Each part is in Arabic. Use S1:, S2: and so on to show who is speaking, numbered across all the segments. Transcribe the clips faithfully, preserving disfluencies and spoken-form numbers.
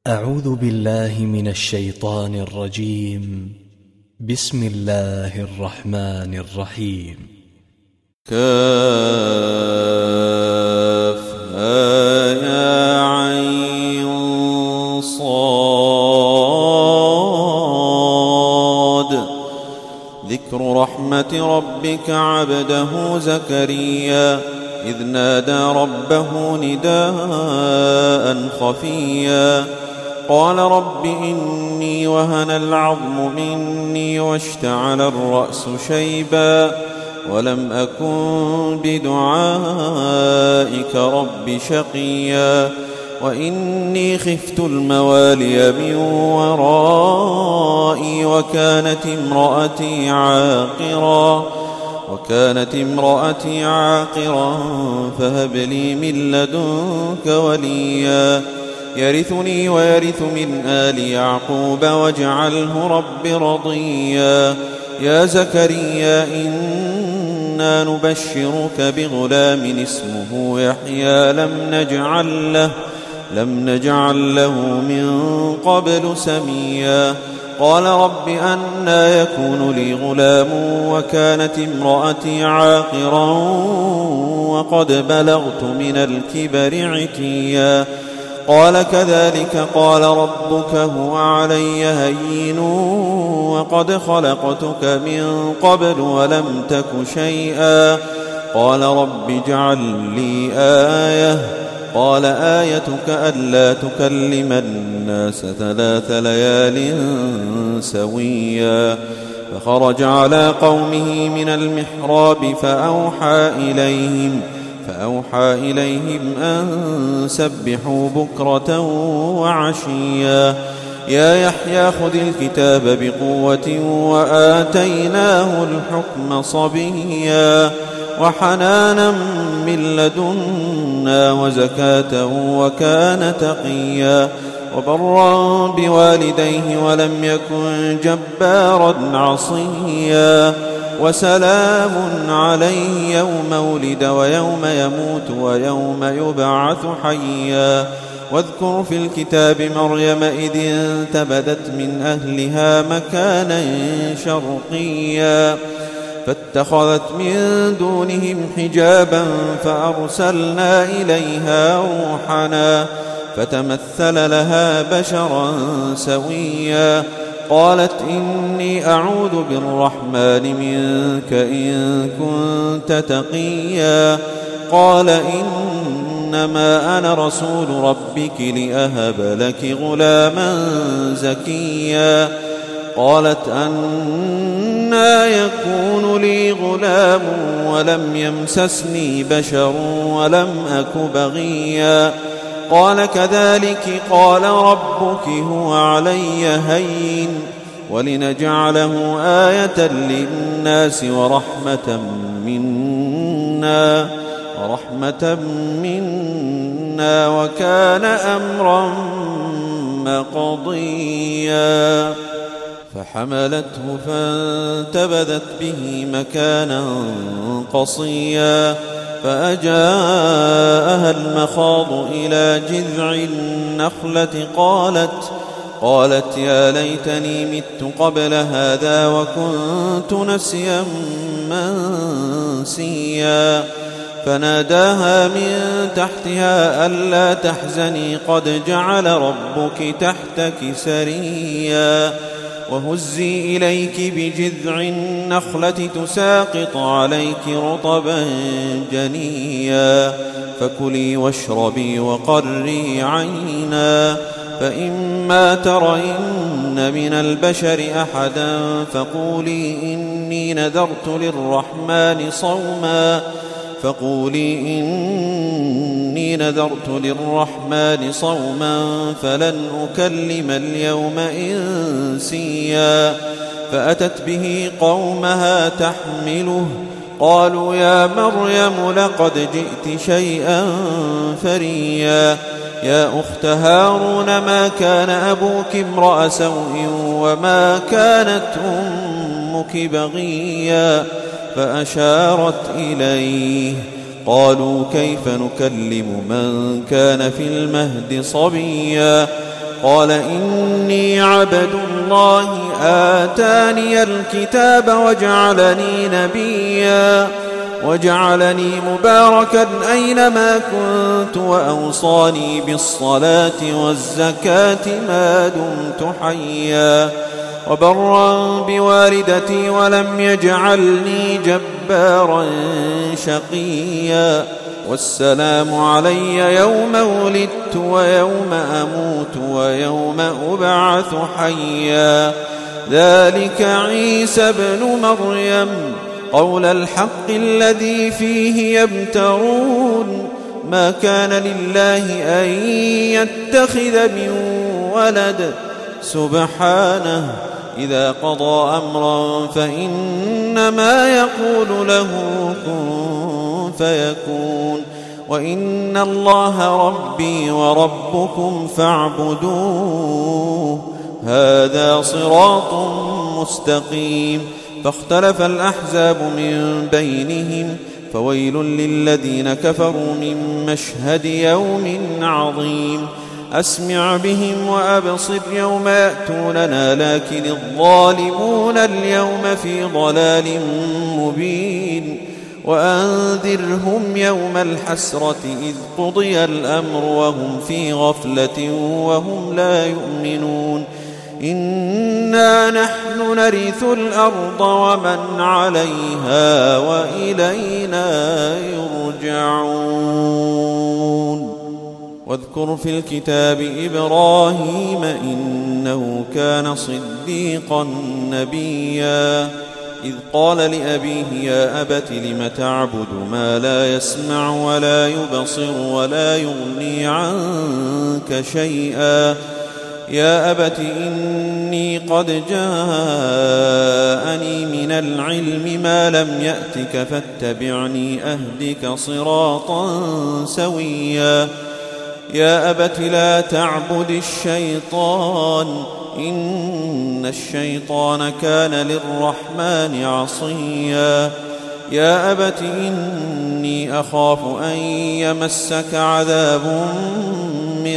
S1: أعوذ بالله من الشيطان الرجيم. بسم الله الرحمن الرحيم.
S2: كافها يا عين صاد. ذكر رحمة ربك عبده زكريا إذ نادى ربه نداء خفيا قال رب إني وهن العظم مني واشتعل الرأس شيبا ولم أكن بدعائك رب شقيا وإني خفت الموالي من ورائي وكانت امرأتي عاقرا وكانت امرأتي عاقرا فهب لي من لدنك وليا يرثني ويرث من آل يعقوب واجعله رب رضيا يا زكريا إنا نبشرك بغلام اسمه يحيى لم نجعل له لم نجعل له من قبل سميا قال رب أنى يكون لي غلام وكانت امرأتي عاقرا وقد بلغت من الكبر عتيا قال كذلك قال ربك هو علي هين وقد خلقتك من قبل ولم تك شيئا قال رب اجعل لي آية قال آيتك ألا تكلم الناس ثلاث ليال سويا فخرج على قومه من المحراب فأوحى إليهم فأوحى إليهم أن سبحوا بكرة وعشيا يا يحيى خذ الكتاب بقوة وآتيناه الحكم صبيا وحنانا من لدنا وزكاة وكان تقيا وبرا بوالديه ولم يكن جبارا عصيا وسلام عليه يوم ولد ويوم يموت ويوم يبعث حيا واذكر في الكتاب مريم إذ انتبذت من أهلها مكانا شرقيا فاتخذت من دونهم حجابا فأرسلنا إليها روحنا فتمثل لها بشرا سويا قالت إني أعوذ بالرحمن منك إن كنت تقيا قال إنما أنا رسول ربك لأهب لك غلاما زكيا قالت أنى يكون لي غلام ولم يمسسني بشر ولم أك بغيا قال كذلك قال ربك هو علي هين ولنجعله آية للناس ورحمة منا ورحمة منا وكان أمرا مقضيا فحملته فانتبذت به مكانا قصيا فأجاءها المخاض إلى جذع النخلة قالت قالت يا ليتني مت قبل هذا وكنت نسيا منسيا فناداها من تحتها ألا تحزني قد جعل ربك تحتك سريا وهزي إليك بجذع النخلة تساقط عليك رطبا جنيا فكلي واشربي وقري عينا فإما ترين من البشر أحدا فقولي إني نذرت للرحمن صوما فقولي إني نذرت للرحمن صوما فلن أكلم اليوم إنسيا فأتت به قومها تحمله قالوا يا مريم لقد جئت شيئا فريا يا أخت هارون ما كان أبوك امرأ سوء وما كانت أمك بغيا فأشارت إليه قالوا كيف نكلم من كان في المهد صبيا قال إني عبد الله آتاني الكتاب وجعلني نبيا وجعلني مباركا أينما كنت وأوصاني بالصلاة والزكاة ما دمت حيا وبرا بوالدتي ولم يجعلني جبارا شقيا والسلام علي يوم ولدت ويوم أموت ويوم أبعث حيا ذلك عيسى ابن مريم قول الحق الذي فيه يمترون ما كان لله أن يتخذ من ولد سبحانه إذا قضى أمرا فإنما يقول له كن فيكون وإن الله ربي وربكم فاعبدوه هذا صراط مستقيم فاختلف الأحزاب من بينهم فويل للذين كفروا من مشهد يوم عظيم أسمع بهم وأبصر يوم يأتوننا لكن الظالمون اليوم في ضلال مبين وأنذرهم يوم الحسرة إذ قضي الأمر وهم في غفلة وهم لا يؤمنون إنا نحن نرث الأرض ومن عليها وإلينا يرجعون واذكر في الكتاب إبراهيم إنه كان صديقا نبيا إذ قال لأبيه يا أبت لم تعبد ما لا يسمع ولا يبصر ولا يغني عنك شيئا يا أبت إني قد جاءني من العلم ما لم يأتك فاتبعني أهدك صراطا سويا يا أبت لا تعبد الشيطان إن الشيطان كان للرحمن عصيا يا أبت إني أخاف أن يمسك عذاب من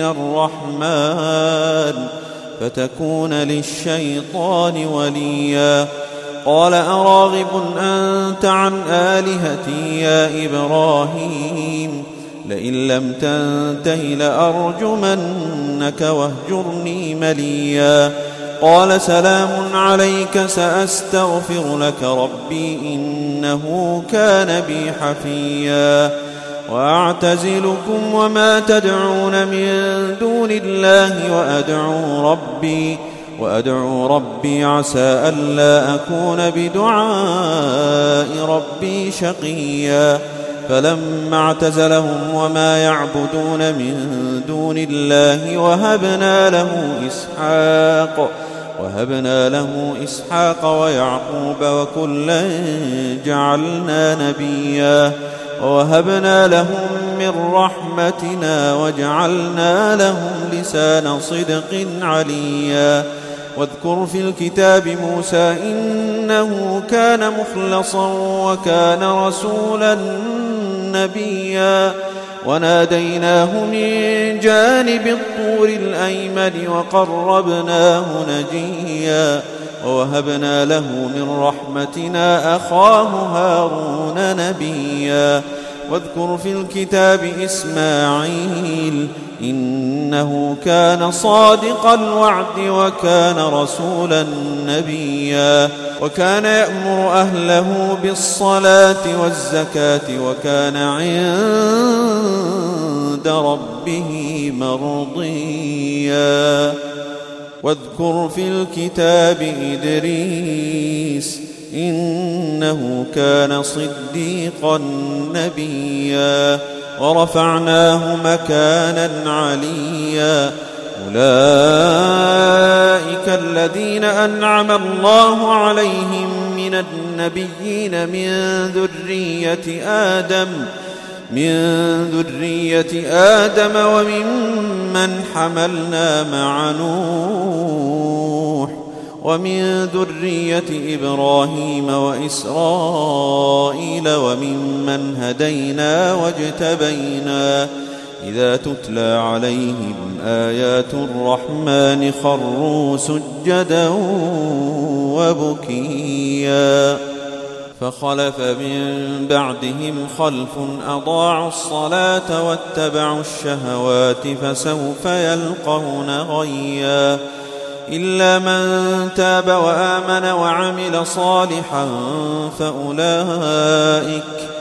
S2: الرحمن فتكون للشيطان وليا قال أراغب أنت عن آلهتي يا إبراهيم لئن لم تنته لأرجمنك واهجرني مليا قال سلام عليك سأستغفر لك ربي إنه كان بي حفيا وأعتزلكم وما تدعون من دون الله وأدعو ربي وأدعو ربي عسى ألا أكون بدعاء ربي شقيا فلما اعتزلهم وما يعبدون من دون الله وهبنا له إسحاق وهبنا له إسحاق ويعقوب وكلا جعلنا نبيا ووهبنا لهم من رحمتنا وجعلنا لهم لسان صدق عليا واذكر في الكتاب موسى إنه كان مخلصا وكان رسولا نبيا وناديناه من جانب الطور الأيمن وقربناه نجيا ووهبنا له من رحمتنا أخاه هارون نبيا واذكر في الكتاب إسماعيل إنه كان صادق الوعد وكان رسولا نبيا وكان يأمر أهله بالصلاة والزكاة وكان عند ربه مرضيا واذكر في الكتاب إدريس إنه كان صديقا نبيا ورفعناه مكانا عليا أولئك الذين أنعم الله عليهم من النبيين من ذرية آدم من ذرية آدم وممن حملنا مع نوح ومن ذرية إبراهيم وإسرائيل وممن هدينا واجتبينا إذا تتلى عليهم آيات الرحمن خروا سجدا وبكيا فخلف من بعدهم خلف أضاعوا الصلاة واتبعوا الشهوات فسوف يلقون غيا إلا من تاب وآمن وعمل صالحا فأولئك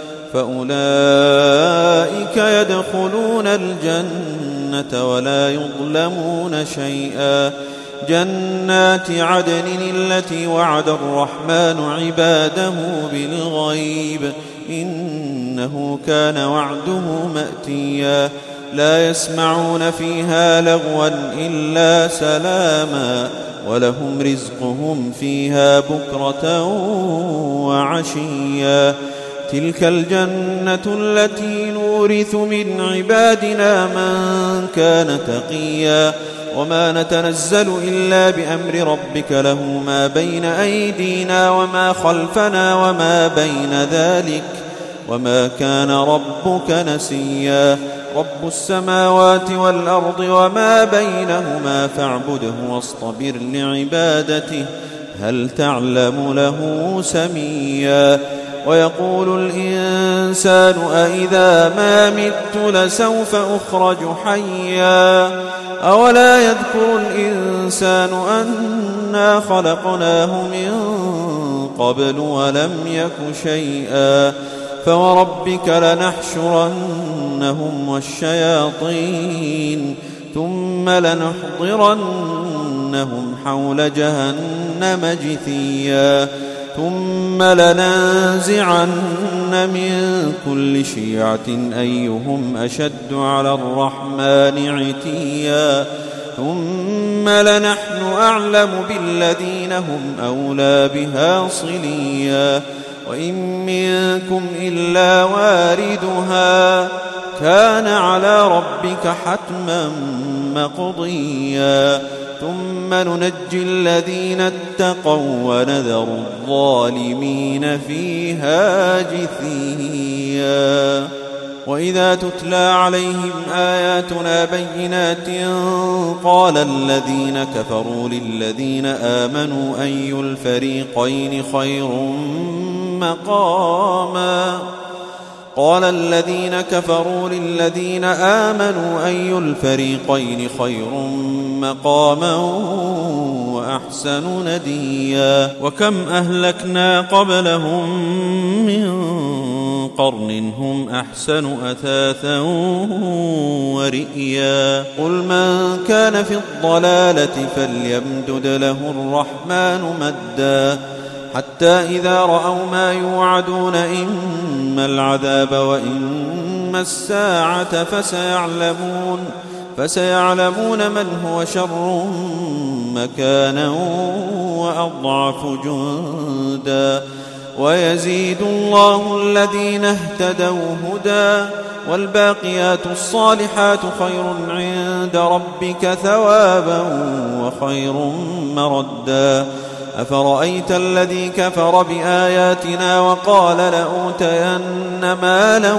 S2: فأولئك يدخلون الجنة ولا يظلمون شيئا جنات عدن التي وعد الرحمن عباده بالغيب إنه كان وعده مأتيا لا يسمعون فيها لغوا إلا سلاما ولهم رزقهم فيها بكرة وعشيا تلك الجنة التي نورث من عبادنا من كان تقيا وما نتنزل إلا بأمر ربك له ما بين أيدينا وما خلفنا وما بين ذلك وما كان ربك نسيا رب السماوات والأرض وما بينهما فاعبده واصطبر لعبادته هل تعلم له سميا ويقول الإنسان أإذا ما مت لسوف أخرج حيا أولا يذكر الإنسان أنا خلقناه من قبل ولم يك شيئا فوربك لنحشرنهم والشياطين ثم لنحضرنهم حول جهنم جثيا ثم لننزعن من كل شيعة أيهم أشد على الرحمن عتيا ثم لنحن أعلم بالذين هم أولى بها صليا وإن منكم إلا واردها كان على ربك حتما مقضيا ثم ننجي الذين اتقوا ونذر الظالمين فيها جثيا وإذا تتلى عليهم آياتنا بينات قال الذين كفروا للذين آمنوا أي الفريقين خير مقاما قال الذين كفروا للذين آمنوا أي الفريقين خير مقاما وأحسن نديا وكم أهلكنا قبلهم من قرن هم أحسن أثاثا ورئيا قل من كان في الضلالة فليمدد له الرحمن مدا حتى إذا رأوا ما يوعدون إما العذاب وإما الساعة فسيعلمون فسيعلمون من هو شر مكانا وأضعف جندا ويزيد الله الذين اهتدوا هدى والباقيات الصالحات خير عند ربك ثوابا وخير مردا أفرأيت الذي كفر بآياتنا وقال لأوتين مالا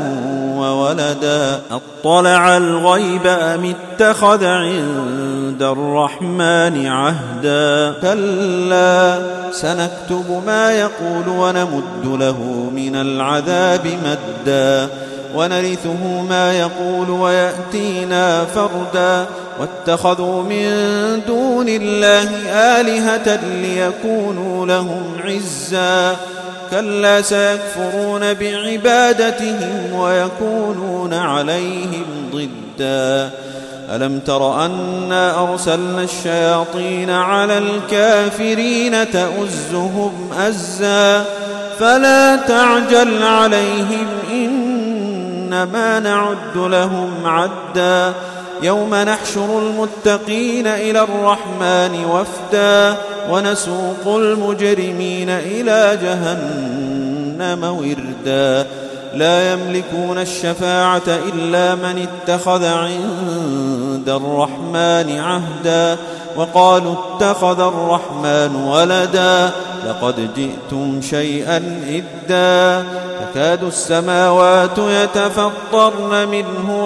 S2: وولدا أطلع الغيب أم اتخذ عند الرحمن عهدا كلا سنكتب ما يقول ونمد له من العذاب مدا ونرثه ما يقول ويأتينا فردا واتخذوا من دون الله آلهة ليكونوا لهم عزا كلا سيكفرون بعبادتهم ويكونون عليهم ضدا ألم تر أنا أرسلنا الشياطين على الكافرين تؤزهم أزا فلا تعجل عليهم إنما نعد لهم عدا يوم نحشر المتقين إلى الرحمن وفدا ونسوق المجرمين إلى جهنم وردا لا يملكون الشفاعة إلا من اتخذ عند الرحمن عهدا وقالوا اتخذ الرحمن ولدا لقد جئتم شيئا إدا تكاد السماوات يتفطرن منه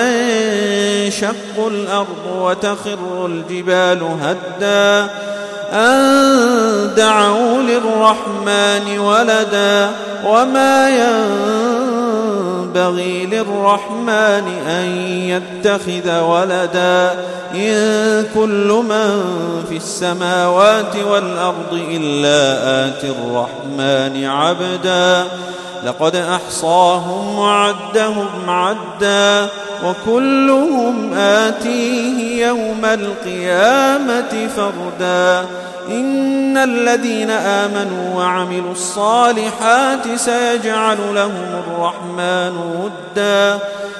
S2: وتنشق الأرض وتخر الجبال هدا أن دعوا للرحمن ولدا وما ينبغي للرحمن أن يتخذ ولدا إن كل من في السماوات والأرض إلا آتي الرحمن عبدا لقد أحصاهم وعدهم عدا وكلهم آتيه يوم القيامة فردا إن الذين آمنوا وعملوا الصالحات سيجعل لهم الرحمن ودا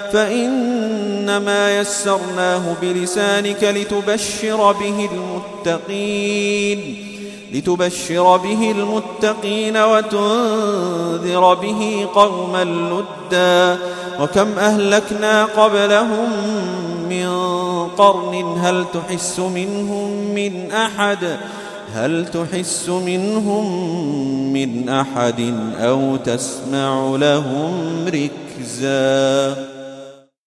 S2: فإنما يسرناه بلسانك لتبشر به المتقين لتبشر به المتقين وتنذر به قوما لدا وكم أهلكنا قبلهم من قرن هل تحس منهم من أحد هل تحس منهم من أحد أو تسمع لهم ركزا.